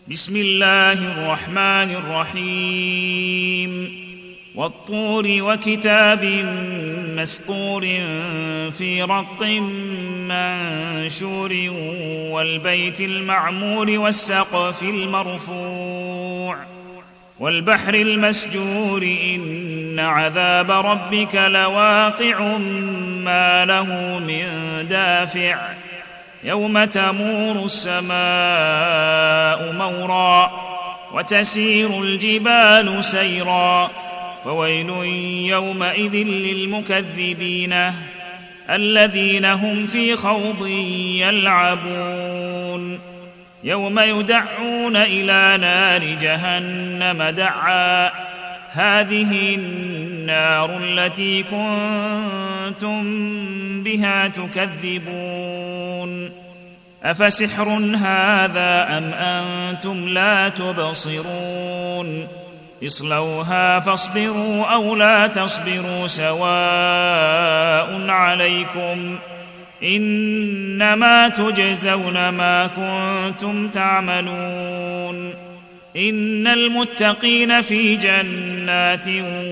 بسم الله الرحمن الرحيم والطور وكتاب مسطور في رق منشور والبيت المعمور والسقف المرفوع والبحر المسجور إن عذاب ربك لواقع ما له من دافع يوم تمور السماء مورا وتسير الجبال سيرا فويل يومئذ للمكذبين الذين هم في خوض يلعبون يوم يدعون إلى نار جهنم دعا هذه النار التي كنتم بها تكذبون أفسحر هذا أم أنتم لا تبصرون اصلوها فاصبروا أو لا تصبروا سواء عليكم إنما تجزون ما كنتم تعملون إن المتقين في جنات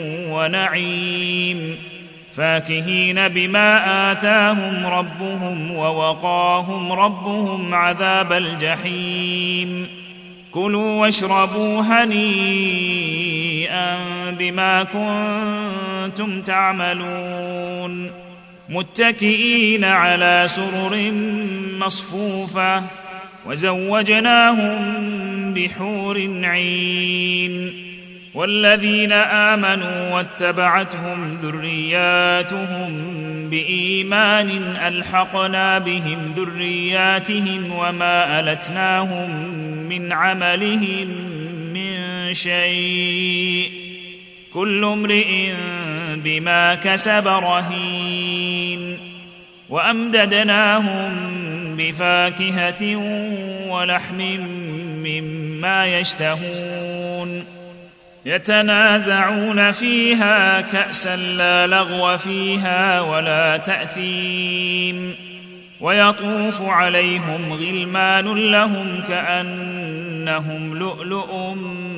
ونعيم فاكهين بما آتاهم ربهم ووقاهم ربهم عذاب الجحيم كلوا واشربوا هنيئا بما كنتم تعملون متكئين على سرر مصفوفة وزوجناهم بحور عين والذين آمنوا واتبعتهم ذرياتهم بإيمان ألحقنا بهم ذرياتهم وما ألتناهم من عملهم من شيء كل امرئ بما كسب رهين وأمددناهم بفاكهة ولحم مما يشتهون يتنازعون فيها كأسا لا لغو فيها ولا تأثيم ويطوف عليهم غلمان لهم كأنهم لؤلؤ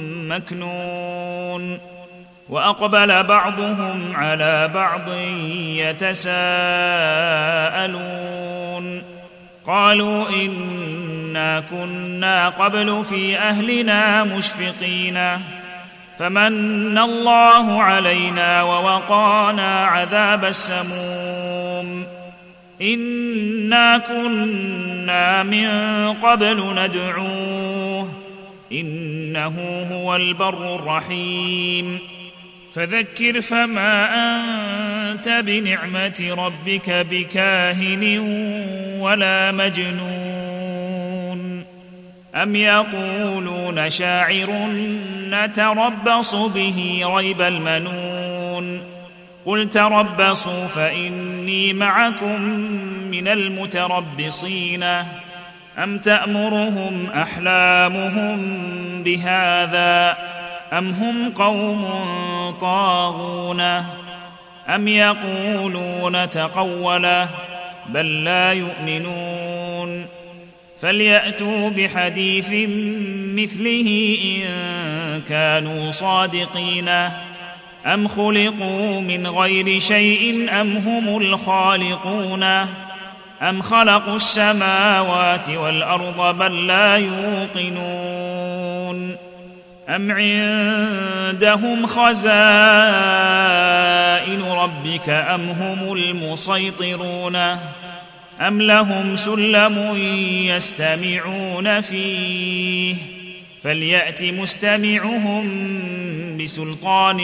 مكنون وأقبل بعضهم على بعض يتساءلون قالوا إنا كنا قبل في أهلنا مشفقين فمن الله علينا ووقانا عذاب السموم إنا كنا من قبل ندعوه إنه هو البر الرحيم فذكر فما أنت بنعمة ربك بكاهن ولا مجنون أم يقولون شاعر نتربص به ريب المنون قل تربصوا فإني معكم من المتربصين أم تأمرهم أحلامهم بهذا أم هم قوم طاغون أم يقولون تقوله بل لا يؤمنون فليأتوا بحديث مثله إن كانوا صادقين أم خلقوا من غير شيء أم هم الخالقون أم خلقوا السماوات والأرض بل لا يوقنون أم عندهم خزائن ربك أم هم المسيطرون أم لهم سلم يستمعون فيه فليأت مستمعهم بسلطان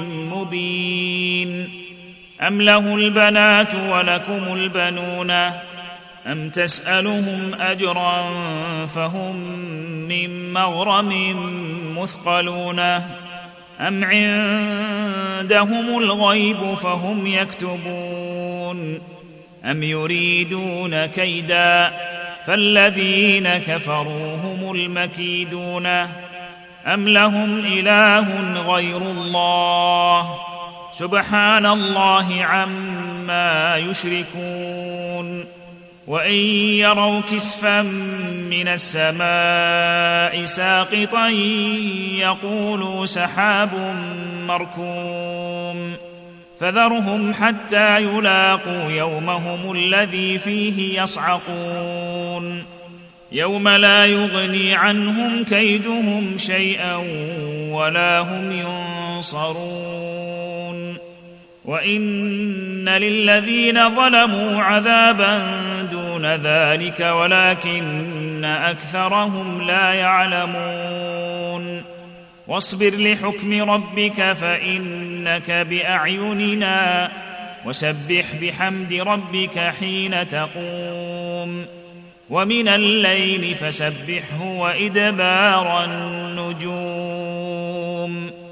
مبين أم له البنات ولكم البنون أم تسألهم أجرا فهم من مغرم مثقلون أم عندهم الغيب فهم يكتبون أم يريدون كيدا فالذين كفروا هم المكيدون أم لهم إله غير الله سبحان الله عما يشركون وإن يروا كسفا من السماء ساقطا يقولوا سحاب مركوم فذرهم حتى يلاقوا يومهم الذي فيه يصعقون يوم لا يغني عنهم كيدهم شيئا ولا هم ينصرون وإن للذين ظلموا عذابا دون ذلك ولكن أكثرهم لا يعلمون واصبر لحكم ربك فإنك بأعيننا وسبح بحمد ربك حين تقوم ومن الليل فسبحه وإدبار النجوم